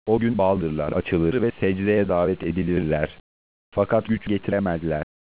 O gün baldırlar açılır ve secdeye davet edilirler. Fakat güç getiremezler.